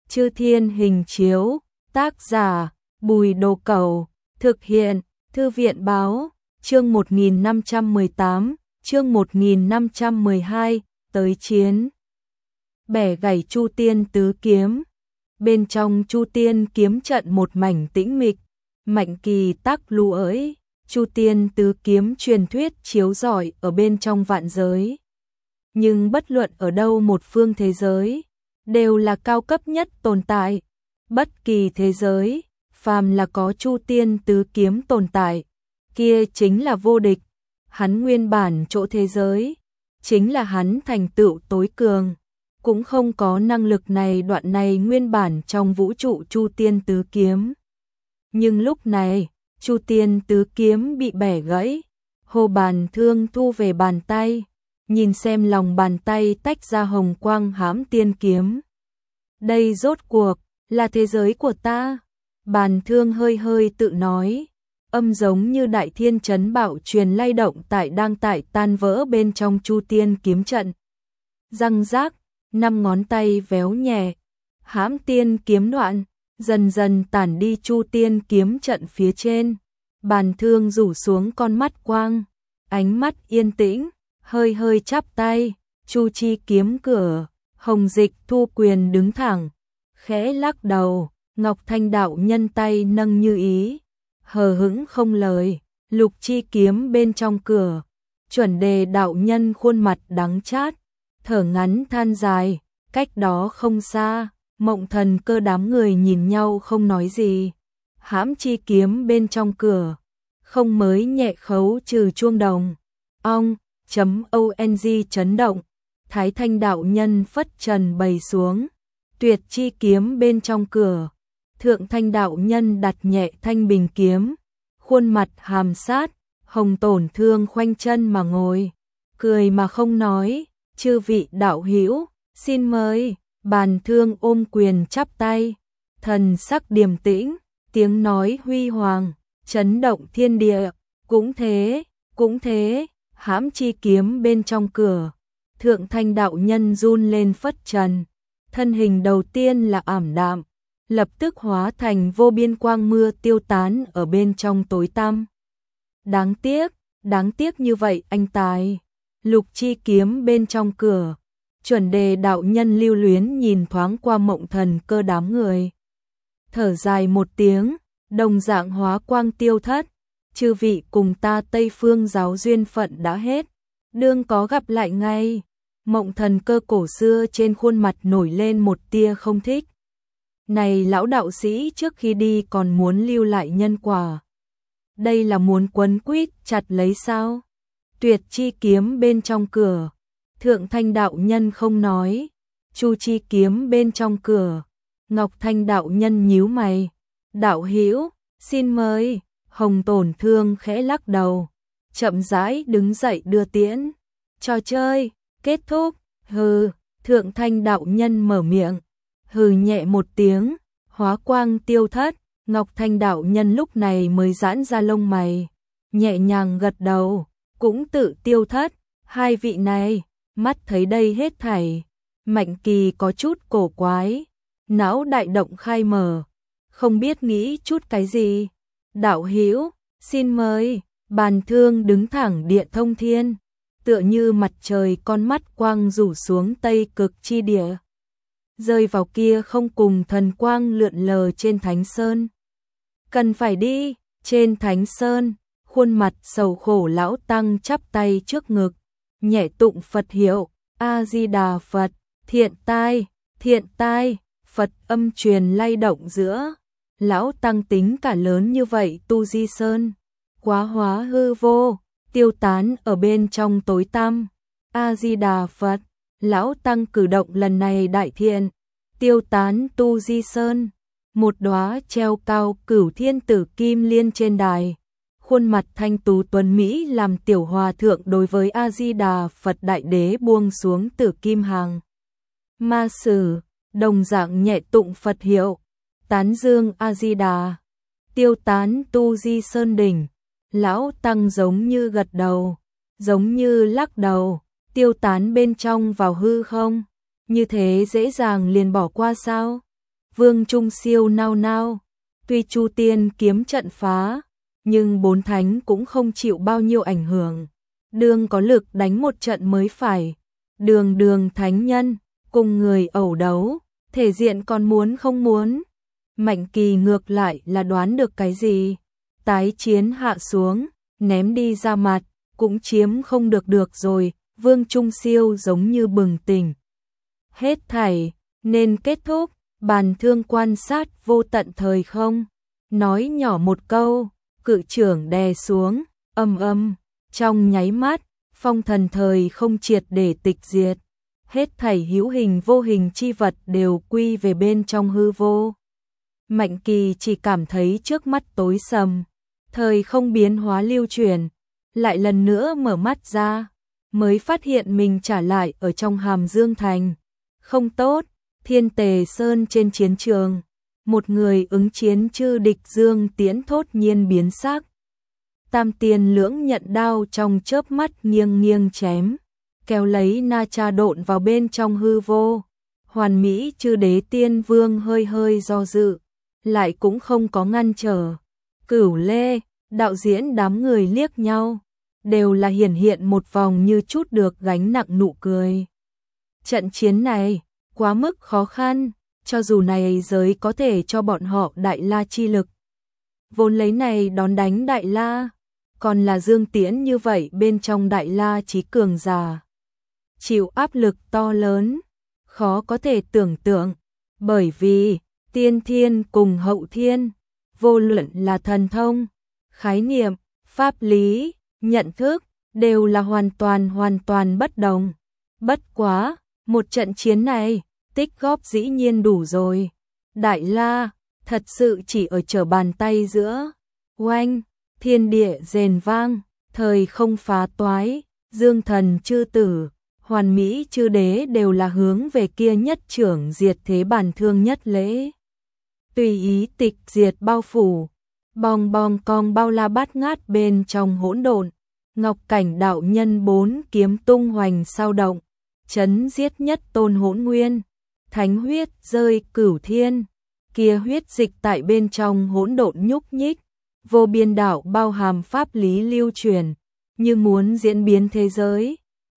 Chư Thiên Hình Chiếu, tác giả Bùi Đồ Cẩu, thực hiện Thư viện Báo, chương 1518, chương 1512, tới chiến. Bẻ gãy Chu Tiên tứ kiếm. Bên trong Chu Tiên kiếm trận một mảnh tĩnh mịch, Mạnh Kỳ tác lưu ới, Chu Tiên tứ kiếm truyền thuyết chiếu rọi ở bên trong vạn giới. Nhưng bất luận ở đâu một phương thế giới, đều là cao cấp nhất tồn tại. Bất kỳ thế giới, phàm là có Chu Tiên tứ kiếm tồn tại, kia chính là vô địch. Hắn nguyên bản chỗ thế giới, chính là hắn thành tựu tối cường. Cũng không có năng lực này đoạn này nguyên bản trong vũ trụ Chu Tiên tứ kiếm. Nhưng lúc này, Chu Tiên tứ kiếm bị bẻ gãy, Hồ Bàn Thương thu về bàn tay, nhìn xem lòng bàn tay tách ra hồng quang hãm tiên kiếm. Đây rốt cuộc là thế giới của ta. Bàn Thương hơi hơi tự nói, âm giống như đại thiên chấn bạo truyền lay động đang tan vỡ bên trong Chu Tiên kiếm trận. Răng rác, 5 ngón tay véo nhẹ, hãm tiên kiếm đoạn, dần dần tản đi Chu Tiên kiếm trận phía trên. Bàn Thương rủ xuống con mắt quang, ánh mắt yên tĩnh, hơi hơi chắp tay, Chu Chi kiếm cửa. Hồng Dịch thu quyền đứng thẳng, khẽ lắc đầu. Ngọc Thanh đạo nhân tay nâng như ý, hờ hững không lời. Lục Chi kiếm bên trong cửa, Chuẩn Đề đạo nhân khuôn mặt đắng chát, thở ngắn than dài. Cách đó không xa, Mộng Thần Cơ đám người nhìn nhau không nói gì. Hãm Chi kiếm bên trong cửa, không mới nhẹ khấu trừ chuông đồng. ONG chấn động. Thái Thanh đạo nhân phất trần bày xuống. Tuyệt Chi kiếm bên trong cửa, Thượng Thanh đạo nhân đặt nhẹ thanh bình kiếm, khuôn mặt hàm sát. Hồng Tổn Thương khoanh chân mà ngồi, cười mà không nói. Chư vị đạo hữu, xin mời. Bàn Thương ôm quyền chắp tay, thần sắc điềm tĩnh, tiếng nói huy hoàng, chấn động thiên địa. Cũng thế, hãm Chi kiếm bên trong cửa, Thượng Thanh đạo nhân run lên phất trần, thân hình đầu tiên là ảm đạm, lập tức hóa thành vô biên quang mưa tiêu tán ở bên trong tối tăm. Đáng tiếc như vậy anh tài. Lục Chi kiếm bên trong cửa, Chuẩn Đề đạo nhân lưu luyến nhìn thoáng qua Mộng Thần Cơ đám người, thở dài một tiếng, đồng dạng hóa quang tiêu thất. Chư vị cùng ta Tây Phương giáo duyên phận đã hết, đương có gặp lại ngay. Mộng Thần Cơ cổ xưa trên khuôn mặt nổi lên một tia không thích. Này lão đạo sĩ trước khi đi còn muốn lưu lại nhân quả, đây là muốn quấn quýt chặt lấy sao? Tuyệt Chi kiếm bên trong cửa, Thượng Thanh đạo nhân không nói. Chu Chi kiếm bên trong cửa, Ngọc Thanh đạo nhân nhíu mày. Đạo hữu, xin mời. Hồng Tổn Thương khẽ lắc đầu, chậm rãi đứng dậy đưa tiễn. Trò chơi kết thúc. Hừ. Thượng Thanh đạo nhân mở miệng, hừ nhẹ một tiếng, hóa quang tiêu thất. Ngọc Thanh đạo nhân lúc này mới giãn ra lông mày, nhẹ nhàng gật đầu, cũng tự tiêu thất. Hai vị này, mắt thấy đây hết thảy, Mạnh Kỳ có chút cổ quái, não đại động khai mở, không biết nghĩ chút cái gì. Đạo hữu, xin mời. Bàn Thương đứng thẳng địa thông thiên, tựa như mặt trời, con mắt quang rủ xuống Tây Cực chi địa, rơi vào kia không cùng thần quang lượn lờ trên Thánh Sơn. Cần phải đi. Trên Thánh Sơn, khuôn mặt sầu khổ lão tăng chắp tay trước ngực, nhẹ tụng Phật hiệu. A Di Đà Phật. Thiện tai. Phật âm truyền lay động giữa. Lão tăng tính cả lớn như vậy tu di sơn, quá hóa hư vô, tiêu tán ở bên trong tối tăm. A Di Đà Phật. Lão tăng cử động lần này đại thiện, tiêu tán tu di sơn. Một đóa treo cao Cửu Thiên Tử Kim Liên trên đài, khuôn mặt thanh tú tuấn mỹ làm tiểu hòa thượng đối với A Di Đà Phật đại đế buông xuống Tử Kim Hàng Ma Sử, đồng dạng nhẹ tụng Phật hiệu. Tán dương A Di Đà. Tiêu tán tu di sơn đỉnh. Lão tăng giống như gật đầu, giống như lắc đầu. Tiêu tán bên trong vào hư không, như thế dễ dàng liền bỏ qua sao? Vương Trung Siêu nao nao, tuy Chu Tiên kiếm trận phá, nhưng bốn thánh cũng không chịu bao nhiêu ảnh hưởng. Đường có lực đánh một trận mới phải. Đường thánh nhân, cùng người ẩu đấu, thể diện còn muốn không muốn. Mạnh Kỳ ngược lại là đoán được cái gì. Tái chiến hạ xuống, ném đi ra mặt, cũng chiếm không được rồi. Vương Trung Siêu giống như bừng tỉnh. Hết thảy, nên kết thúc. Bàn thương quan sát vô tận thời không. Nói nhỏ một câu, cự trưởng đè xuống, âm. Trong nháy mắt, phong thần thời không triệt để tịch diệt. Hết thảy hữu hình vô hình chi vật đều quy về bên trong hư vô. Mạnh Kỳ chỉ cảm thấy trước mắt tối sầm. Thời không biến hóa lưu chuyển. Lại lần nữa mở mắt ra, mới phát hiện mình trả lại ở trong Hàm Dương Thành. Không tốt, Thiên Tề Sơn trên chiến trường. Một người ứng chiến chư địch Dương Tiễn thốt nhiên biến sắc. Tam Tiên lưỡng nhận đao trong chớp mắt nghiêng chém, kéo lấy Na Cha độn vào bên trong hư vô. Hoàn Mỹ chư đế tiên vương hơi do dự, lại cũng không có ngăn trở. Cửu Lê, đạo diễn đám người liếc nhau, đều là hiện một vòng như chút được gánh nặng nụ cười. Trận chiến này quá mức khó khăn, cho dù này giới có thể cho bọn họ Đại La chi lực. Vốn lấy này đón đánh Đại La, còn là Dương Tiễn như vậy bên trong Đại La chí cường giả. Chịu áp lực to lớn, khó có thể tưởng tượng, bởi vì tiên thiên cùng hậu thiên, vô luận là thần thông, khái niệm, pháp lý, nhận thức, đều là hoàn toàn bất đồng. Bất quá, một trận chiến này, tích góp dĩ nhiên đủ rồi. Đại La, thật sự chỉ ở trở bàn tay giữa. Oanh, thiên địa rền vang, thời không phá toái, Dương thần chư tử, Hoàn Mỹ chư đế đều là hướng về kia nhất trưởng diệt thế bàn thương nhất lễ. Tùy ý tịch diệt bao phủ, bong cong bao la bát ngát bên trong hỗn độn. Ngọc Cảnh đạo nhân bốn kiếm tung hoành sao động, chấn giết nhất tôn hỗn nguyên. Thánh huyết rơi cửu thiên, kia huyết dịch tại bên trong hỗn độn nhúc nhích, vô biên đạo bao hàm pháp lý lưu truyền, như muốn diễn biến thế giới.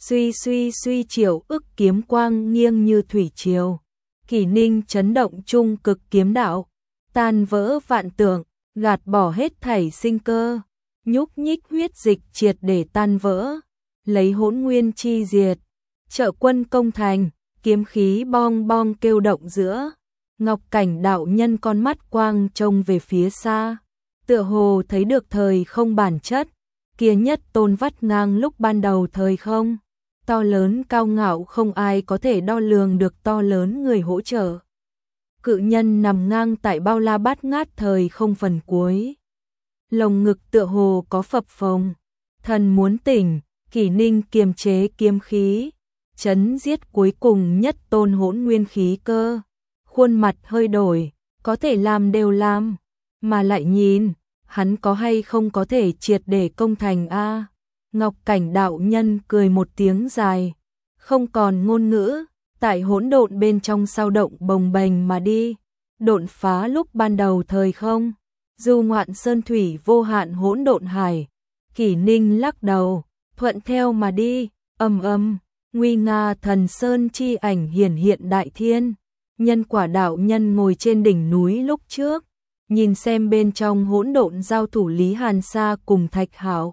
Suy triều ức kiếm quang nghiêng như thủy triều. Kỷ Ninh chấn động trung cực kiếm đạo, tan vỡ vạn tượng, gạt bỏ hết thảy sinh cơ, nhúc nhích huyết dịch triệt để tan vỡ, lấy hỗn nguyên chi diệt. Trợ quân công thành, kiếm khí bong kêu động giữa. Ngọc Cảnh đạo nhân con mắt quang trông về phía xa, tựa hồ thấy được thời không bản chất, kia nhất tôn vắt ngang lúc ban đầu thời không, to lớn cao ngạo không ai có thể đo lường được to lớn người hỗ trợ. Cự nhân nằm ngang tại bao la bát ngát thời không phần cuối. Lồng ngực tựa hồ có phập phồng, thần muốn tỉnh, Kỷ Ninh kiềm chế kiếm khí, chấn giết cuối cùng nhất tôn hỗn nguyên khí cơ. Khuôn mặt hơi đổi, có thể làm đều làm, mà lại nhìn, hắn có hay không có thể triệt để công thành a. Ngọc Cảnh đạo nhân cười một tiếng dài, không còn ngôn ngữ, tại hỗn độn bên trong sao động bồng bềnh mà đi, độn phá lúc ban đầu thời không, du ngoạn sơn thủy vô hạn hỗn độn hải. Kỷ Ninh lắc đầu, thuận theo mà đi, ầm, nguy nga thần sơn chi ảnh hiển hiện đại thiên. Nhân quả đạo nhân ngồi trên đỉnh núi lúc trước, nhìn xem bên trong hỗn độn giao thủ Lý Hàn Sa cùng Thạch Hạo.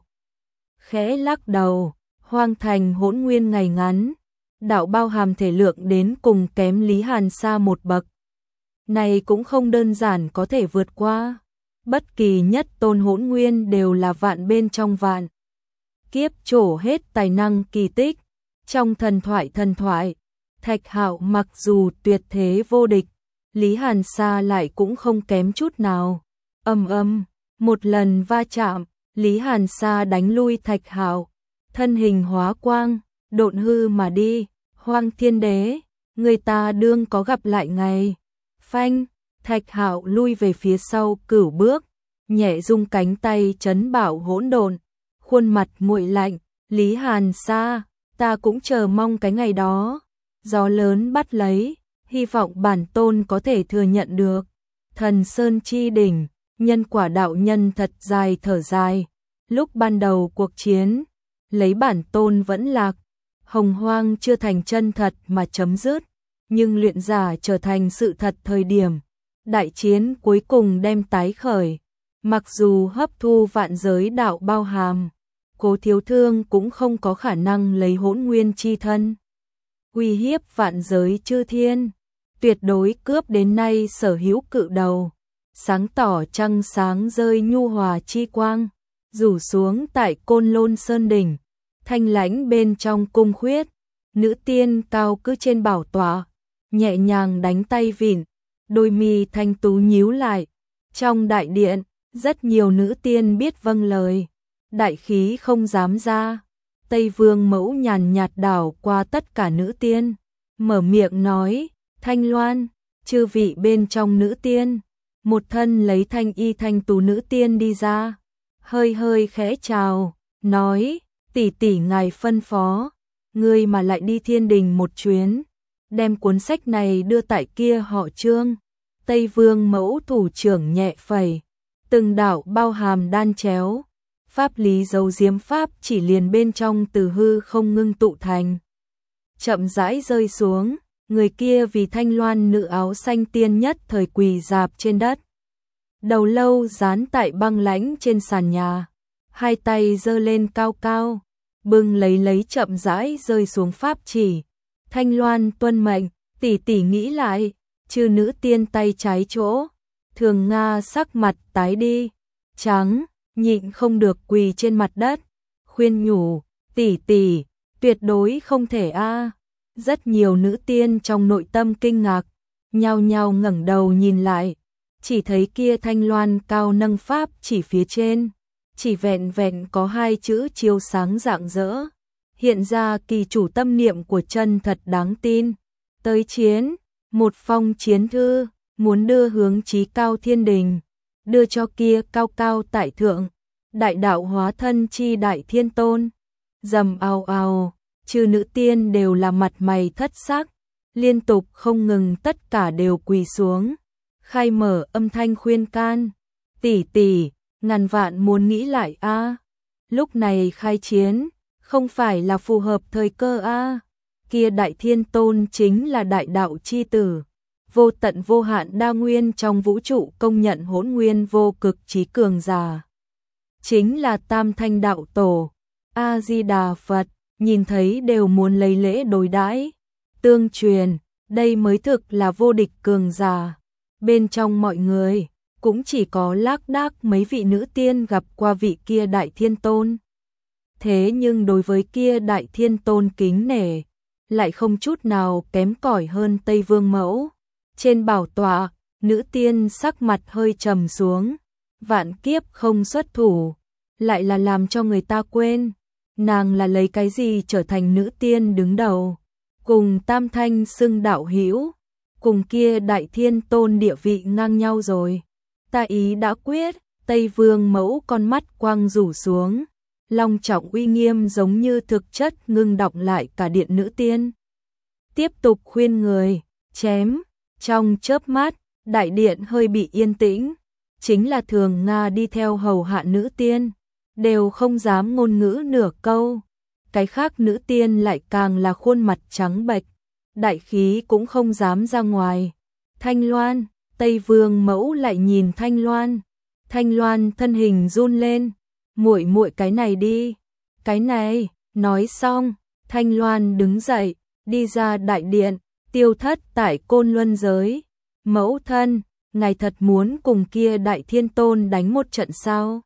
Khẽ lắc đầu, hoang thành hỗn nguyên ngày ngắn, đạo bao hàm thể lượng đến cùng kém Lý Hàn Sa một bậc. Này cũng không đơn giản có thể vượt qua, bất kỳ nhất tôn hỗn nguyên đều là vạn bên trong vạn. Kiếp trổ hết tài năng kỳ tích, trong thần thoại. Thạch Hạo mặc dù tuyệt thế vô địch, Lý Hàn Sa lại cũng không kém chút nào. Ầm, một lần va chạm, Lý Hàn Sa đánh lui Thạch Hạo, thân hình hóa quang, độn hư mà đi. Hoang Thiên Đế, người ta đương có gặp lại ngày. Phanh, Thạch Hạo lui về phía sau cửu bước, nhẹ rung cánh tay chấn bảo hỗn độn, khuôn mặt nguội lạnh. Lý Hàn Sa, ta cũng chờ mong cái ngày đó. Gió lớn bắt lấy, hy vọng bản tôn có thể thừa nhận được. Thần Sơn chi đỉnh, Nhân Quả đạo nhân thật dài thở dài, lúc ban đầu cuộc chiến, lấy bản tôn vẫn lạc, hồng hoang chưa thành chân thật mà chấm dứt, nhưng luyện giả trở thành sự thật thời điểm, đại chiến cuối cùng đem tái khởi, mặc dù hấp thu vạn giới đạo bao hàm, Cố Thiếu Thương cũng không có khả năng lấy hỗn nguyên chi thân uy hiếp vạn giới chư thiên, tuyệt đối cướp đến nay sở hữu cự đầu, sáng tỏ trăng sáng rơi nhu hòa chi quang, rủ xuống tại Côn Lôn Sơn đỉnh, thanh lãnh bên trong cung khuyết, nữ tiên cao cứ trên bảo tọa, nhẹ nhàng đánh tay vịn, đôi mi thanh tú nhíu lại. Trong đại điện, rất nhiều nữ tiên biết vâng lời, đại khí không dám ra. Tây Vương Mẫu nhàn nhạt đảo qua tất cả nữ tiên, mở miệng nói, Thanh Loan, chư vị bên trong nữ tiên, một thân lấy thanh y thanh tú nữ tiên đi ra, hơi hơi khẽ chào, nói, tỷ tỷ ngài phân phó, ngươi mà lại đi thiên đình một chuyến, đem cuốn sách này đưa tại kia họ Trương. Tây Vương Mẫu thủ trưởng nhẹ phẩy, từng đạo bao hàm đan chéo, pháp lý dấu diếm pháp chỉ liền bên trong từ hư không ngưng tụ thành. Chậm rãi rơi xuống, người kia vì Thanh Loan nữ áo xanh tiên nhất thời quỳ rạp trên đất. Đầu lâu dán tại băng lãnh trên sàn nhà, hai tay giơ lên cao cao, bưng lấy chậm rãi rơi xuống pháp chỉ. Thanh Loan tuân mệnh, tỷ tỷ nghĩ lại, chư nữ tiên tay trái chỗ, Thường Nga sắc mặt tái đi, trắng, nhịn không được quỳ trên mặt đất, khuyên nhủ, tỷ tỷ, tuyệt đối không thể a. Rất nhiều nữ tiên trong nội tâm kinh ngạc, nhao nhao ngẩng đầu nhìn lại, chỉ thấy kia Thanh Loan cao nâng pháp chỉ phía trên, chỉ vẹn vẹn có hai chữ chiếu sáng rạng rỡ, hiện ra kỳ chủ tâm niệm của chân thật đáng tin. Tới chiến, một phong chiến thư, muốn đưa hướng chí cao thiên đình, đưa cho kia cao cao tại thượng, đại đạo hóa thân chi đại thiên tôn. Rầm ào ào, chư nữ tiên đều là mặt mày thất sắc, liên tục không ngừng tất cả đều quỳ xuống, khai mở âm thanh khuyên can, tỷ tỷ, ngàn vạn muốn nghĩ lại a, lúc này khai chiến, không phải là phù hợp thời cơ a. Kia đại thiên tôn chính là đại đạo chi tử, vô tận vô hạn đa nguyên trong vũ trụ công nhận hỗn nguyên vô cực trí cường giả. Chính là Tam Thanh đạo tổ, A-di-đà Phật, nhìn thấy đều muốn lấy lễ đối đãi, tương truyền, đây mới thực là vô địch cường giả. Bên trong mọi người, cũng chỉ có lác đác mấy vị nữ tiên gặp qua vị kia đại thiên tôn. Thế nhưng đối với kia đại thiên tôn kính nể, lại không chút nào kém cỏi hơn Tây Vương Mẫu. Trên bảo tọa, nữ tiên sắc mặt hơi trầm xuống, vạn kiếp không xuất thủ, lại là làm cho người ta quên, nàng là lấy cái gì trở thành nữ tiên đứng đầu, cùng Tam Thanh xưng đạo hữu, cùng kia đại thiên tôn địa vị ngang nhau rồi. Ta ý đã quyết, Tây Vương Mẫu con mắt quang rủ xuống, long trọng uy nghiêm giống như thực chất ngưng đọng lại cả điện nữ tiên. Tiếp tục khuyên người, chém, trong chớp mắt, đại điện hơi bị yên tĩnh, chính là Thường Nga đi theo hầu hạ nữ tiên, đều không dám ngôn ngữ nửa câu, cái khác nữ tiên lại càng là khuôn mặt trắng bệch, đại khí cũng không dám ra ngoài. Thanh Loan, Tây Vương Mẫu lại nhìn Thanh Loan, Thanh Loan thân hình run lên, muội muội cái này đi, cái này, nói xong, Thanh Loan đứng dậy, đi ra đại điện, tiêu thất tại Côn Luân giới. Mẫu thân, ngài thật muốn cùng kia đại thiên tôn đánh một trận sao?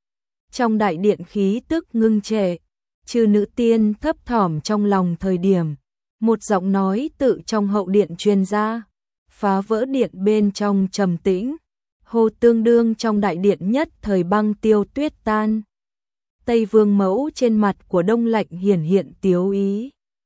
Trong đại điện khí tức ngưng trệ, chư nữ tiên thấp thỏm trong lòng thời điểm, một giọng nói tự trong hậu điện truyền ra, phá vỡ điện bên trong trầm tĩnh, hồ tương đương trong đại điện nhất thời băng tiêu tuyết tan. Tây Vương Mẫu trên mặt của Đông Lạnh hiển hiện tiếu ý,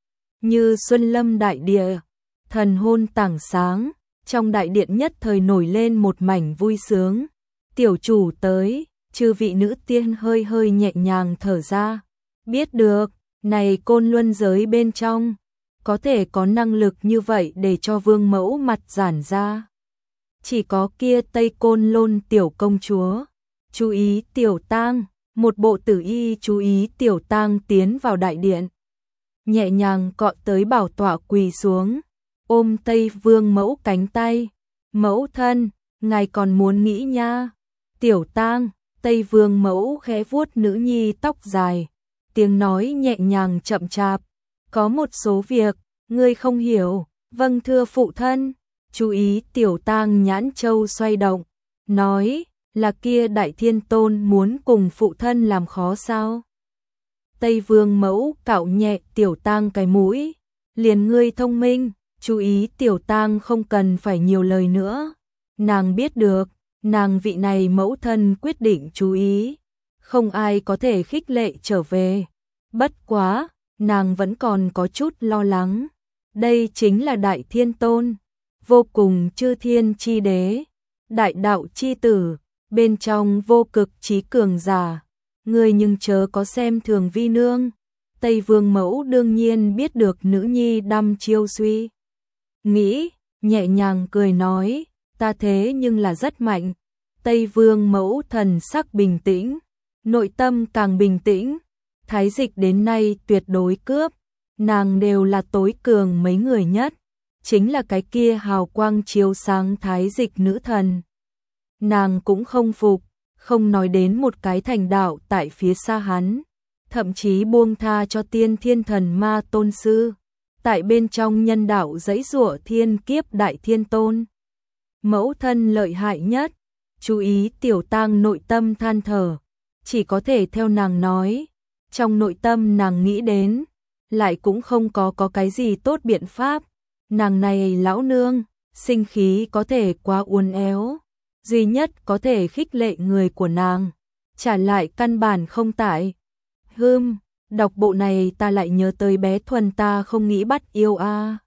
như xuân lâm đại địa, thần hôn tảng sáng, trong đại điện nhất thời nổi lên một mảnh vui sướng. Tiểu chủ tới, chư vị nữ tiên hơi hơi nhẹ nhàng thở ra, biết được, này Côn Luân giới bên trong, có thể có năng lực như vậy để cho vương mẫu mặt giãn ra. Chỉ có kia Tây Côn Lôn tiểu công chúa. Chú ý Tiểu Tang, một bộ tử y chú ý Tiểu Tang tiến vào đại điện. Nhẹ nhàng cọ tới bảo tọa quỳ xuống, ôm Tây Vương mẫu cánh tay. Mẫu thân, ngài còn muốn nghĩ nha. Tiểu Tang, Tây Vương mẫu khẽ vuốt nữ nhi tóc dài, tiếng nói nhẹ nhàng chậm chạp. Có một số việc, ngươi không hiểu. Vâng thưa phụ thân. Chú ý Tiểu Tang nhãn châu xoay động, nói, là kia Đại Thiên Tôn muốn cùng phụ thân làm khó sao? Tây Vương mẫu cạo nhẹ Tiểu Tang cái mũi, liền ngươi thông minh. Chú ý Tiểu Tang không cần phải nhiều lời nữa. Nàng biết được, nàng vị này mẫu thân quyết định chú ý. Không ai có thể khích lệ trở về. Bất quá, nàng vẫn còn có chút lo lắng. Đây chính là Đại Thiên Tôn, vô cùng chư thiên chi đế, đại đạo chi tử, bên trong vô cực trí cường giả. Ngươi nhưng chớ có xem thường vi nương. Tây Vương mẫu đương nhiên biết được nữ nhi đăm chiêu suy nghĩ, nhẹ nhàng cười nói, ta thế nhưng là rất mạnh. Tây Vương mẫu thần sắc bình tĩnh, nội tâm càng bình tĩnh. Thái dịch đến nay tuyệt đối cướp, nàng đều là tối cường mấy người nhất, chính là cái kia hào quang chiếu sáng thái dịch nữ thần. Nàng cũng không phục, không nói đến một cái thành đạo tại phía xa hắn, thậm chí buông tha cho tiên thiên thần ma tôn sư, tại bên trong nhân đạo dãy giụa thiên kiếp Đại Thiên Tôn. Mẫu thân lợi hại nhất. Chú ý Tiểu Tang nội tâm than thở, chỉ có thể theo nàng nói. Trong nội tâm nàng nghĩ đến, lại cũng không có cái gì tốt biện pháp. Nàng này lão nương, sinh khí có thể quá uốn éo, duy nhất có thể khích lệ người của nàng, trả lại căn bản không tại. Đọc bộ này ta lại nhớ tới bé Thuần ta không nghĩ bắt yêu a.